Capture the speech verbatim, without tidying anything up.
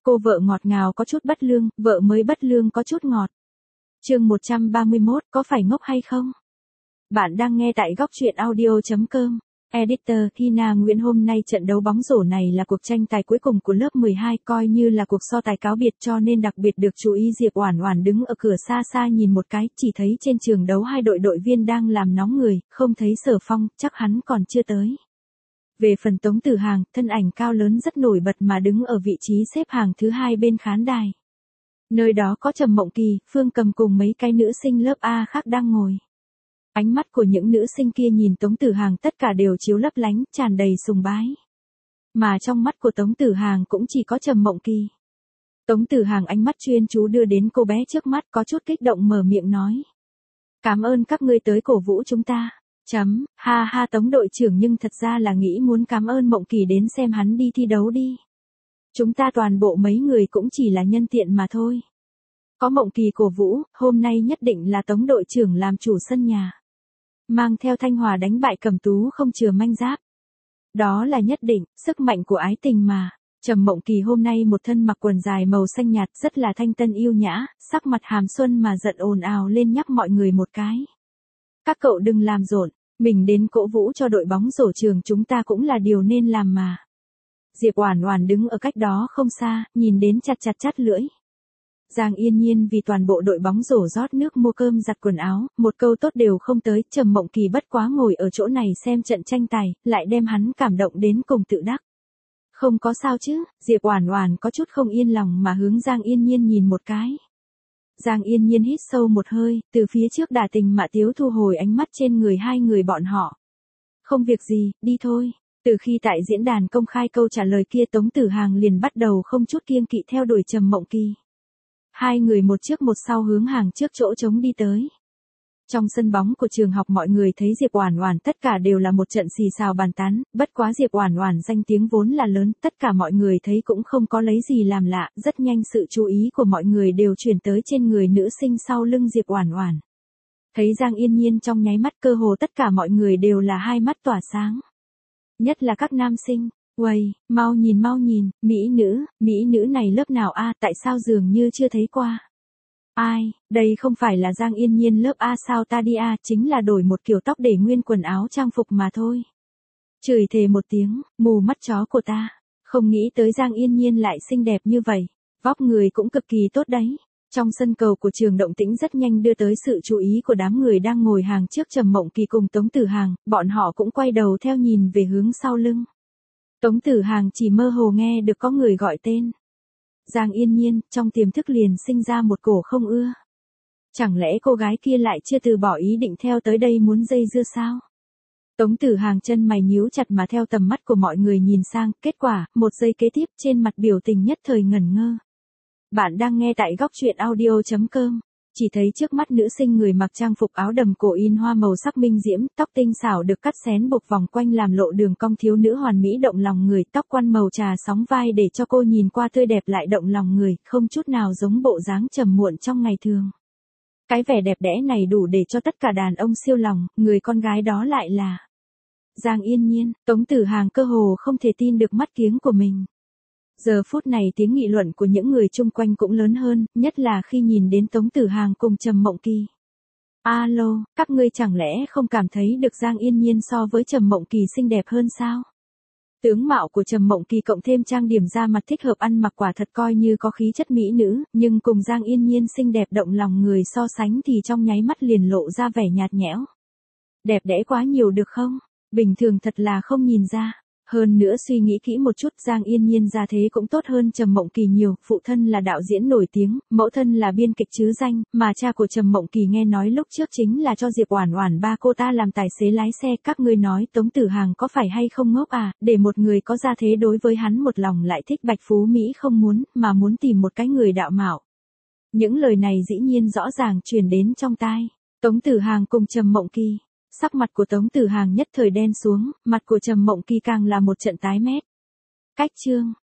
Cô vợ ngọt ngào có chút bất lương, vợ mới bất lương có chút ngọt. Chương một trăm ba mươi mốt, có phải ngốc hay không? Bạn đang nghe tại góc truyện audio chấm com. Editor Tina Nguyễn. Hôm nay trận đấu bóng rổ này là cuộc tranh tài cuối cùng của lớp mười hai, coi như là cuộc so tài cáo biệt, cho nên đặc biệt được chú ý. Diệp Oản Oản đứng ở cửa xa xa nhìn một cái, chỉ thấy trên trường đấu hai đội đội viên đang làm nóng người, không thấy Sở Phong, chắc hắn còn chưa tới. Về phần Tống Tử Hàng, thân ảnh cao lớn rất nổi bật mà đứng ở vị trí xếp hàng thứ hai bên khán đài. Nơi đó có Trầm Mộng Kỳ, Phương Cầm cùng mấy cái nữ sinh lớp A khác đang ngồi. Ánh mắt của những nữ sinh kia nhìn Tống Tử Hàng tất cả đều chiếu lấp lánh, tràn đầy sùng bái. Mà trong mắt của Tống Tử Hàng cũng chỉ có Trầm Mộng Kỳ. Tống Tử Hàng ánh mắt chuyên chú đưa đến cô bé trước mắt, có chút kích động mở miệng nói. Cảm ơn các ngươi tới cổ vũ chúng ta. Chấm, ha ha Tống đội trưởng, nhưng thật ra là nghĩ muốn cảm ơn Mộng Kỳ đến xem hắn đi thi đấu đi. Chúng ta toàn bộ mấy người cũng chỉ là nhân tiện mà thôi. Có Mộng Kỳ cổ vũ, hôm nay nhất định là Tống đội trưởng làm chủ sân nhà. Mang theo Thanh Hòa đánh bại Cẩm Tú không chừa manh giáp. Đó là nhất định, sức mạnh của ái tình mà. Trầm Mộng Kỳ hôm nay một thân mặc quần dài màu xanh nhạt, rất là thanh tân yêu nhã, sắc mặt hàm xuân mà giận ồn ào lên nhắc mọi người một cái. Các cậu đừng làm rộn, mình đến cổ vũ cho đội bóng rổ trường chúng ta cũng là điều nên làm mà. Diệp Oản Oản đứng ở cách đó không xa, nhìn đến chặt chặt chắt lưỡi. Giang Yên Nhiên vì toàn bộ đội bóng rổ rót nước mua cơm giặt quần áo, một câu tốt đều không tới. Trầm Mộng Kỳ bất quá ngồi ở chỗ này xem trận tranh tài, lại đem hắn cảm động đến cùng tự đắc. Không có sao chứ? Diệp Oản Oản có chút không yên lòng mà hướng Giang Yên Nhiên nhìn một cái. Giang Yên Nhiên hít sâu một hơi, từ phía trước đả tình mạ tiếu thu hồi ánh mắt trên người hai người bọn họ. Không việc gì, đi thôi. Từ khi tại diễn đàn công khai câu trả lời kia, Tống Tử Hàng liền bắt đầu không chút kiêng kỵ theo đuổi Trầm Mộng Kỳ. Hai người một trước một sau hướng hàng trước chỗ trống đi tới. Trong sân bóng của trường học mọi người thấy Diệp Oản Oản tất cả đều là một trận xì xào bàn tán, bất quá Diệp Oản Oản danh tiếng vốn là lớn, tất cả mọi người thấy cũng không có lấy gì làm lạ, rất nhanh sự chú ý của mọi người đều chuyển tới trên người nữ sinh sau lưng Diệp Oản Oản. Thấy Giang Yên Nhiên trong nháy mắt, cơ hồ tất cả mọi người đều là hai mắt tỏa sáng. Nhất là các nam sinh. Uầy, mau nhìn mau nhìn, mỹ nữ, mỹ nữ này lớp nào a, tại sao dường như chưa thấy qua. Ai, đây không phải là Giang Yên Nhiên lớp A sao ta đi a, chính là đổi một kiểu tóc để nguyên quần áo trang phục mà thôi. Chửi thề một tiếng, mù mắt chó của ta, không nghĩ tới Giang Yên Nhiên lại xinh đẹp như vậy, vóc người cũng cực kỳ tốt đấy. Trong sân cầu của trường động tĩnh rất nhanh đưa tới sự chú ý của đám người đang ngồi hàng trước Trầm Mộng Kỳ cùng Tống Tử Hàng, bọn họ cũng quay đầu theo nhìn về hướng sau lưng. Tống Tử Hàng chỉ mơ hồ nghe được có người gọi tên. Giang Yên Nhiên, trong tiềm thức liền sinh ra một cổ không ưa. Chẳng lẽ cô gái kia lại chưa từ bỏ ý định theo tới đây muốn dây dưa sao? Tống Tử Hàng chân mày nhíu chặt mà theo tầm mắt của mọi người nhìn sang, kết quả, một giây kế tiếp trên mặt biểu tình nhất thời ngẩn ngơ. Bạn đang nghe tại góc truyện audio chấm com. Chỉ thấy trước mắt nữ sinh người mặc trang phục áo đầm cổ in hoa màu sắc minh diễm, tóc tinh xảo được cắt xén buộc vòng quanh làm lộ đường cong, thiếu nữ hoàn mỹ động lòng người, tóc quăn màu trà sóng vai để cho cô nhìn qua tươi đẹp lại động lòng người, không chút nào giống bộ dáng trầm muộn trong ngày thường. Cái vẻ đẹp đẽ này đủ để cho tất cả đàn ông siêu lòng, người con gái đó lại là Giang Yên Nhiên. Tống Tử Hàng cơ hồ không thể tin được mắt kiếng của mình. Giờ phút này tiếng nghị luận của những người chung quanh cũng lớn hơn, nhất là khi nhìn đến Tống Tử Hàng cùng Trầm Mộng Kỳ. Alo, các ngươi chẳng lẽ không cảm thấy được Giang Yên Nhiên so với Trầm Mộng Kỳ xinh đẹp hơn sao? Tướng mạo của Trầm Mộng Kỳ cộng thêm trang điểm da mặt thích hợp ăn mặc quả thật coi như có khí chất mỹ nữ, nhưng cùng Giang Yên Nhiên xinh đẹp động lòng người so sánh thì trong nháy mắt liền lộ ra vẻ nhạt nhẽo. Đẹp đẽ quá nhiều được không? Bình thường thật là không nhìn ra. Hơn nữa suy nghĩ kỹ một chút, Giang Yên Nhiên ra thế cũng tốt hơn Trầm Mộng Kỳ nhiều, phụ thân là đạo diễn nổi tiếng, mẫu thân là biên kịch chứ danh, mà cha của Trầm Mộng Kỳ nghe nói lúc trước chính là cho Diệp Oản Oản ba cô ta làm tài xế lái xe. Các ngươi nói Tống Tử Hàng có phải hay không ngốc à, để một người có gia thế đối với hắn một lòng lại thích bạch phú Mỹ không muốn, mà muốn tìm một cái người đạo mạo. Những lời này dĩ nhiên rõ ràng truyền đến trong tai Tống Tử Hàng cùng Trầm Mộng Kỳ. Sắc mặt của Tống Tử Hàng nhất thời đen xuống, mặt của Trầm Mộng Kỳ càng là một trận tái mét. Cách chương,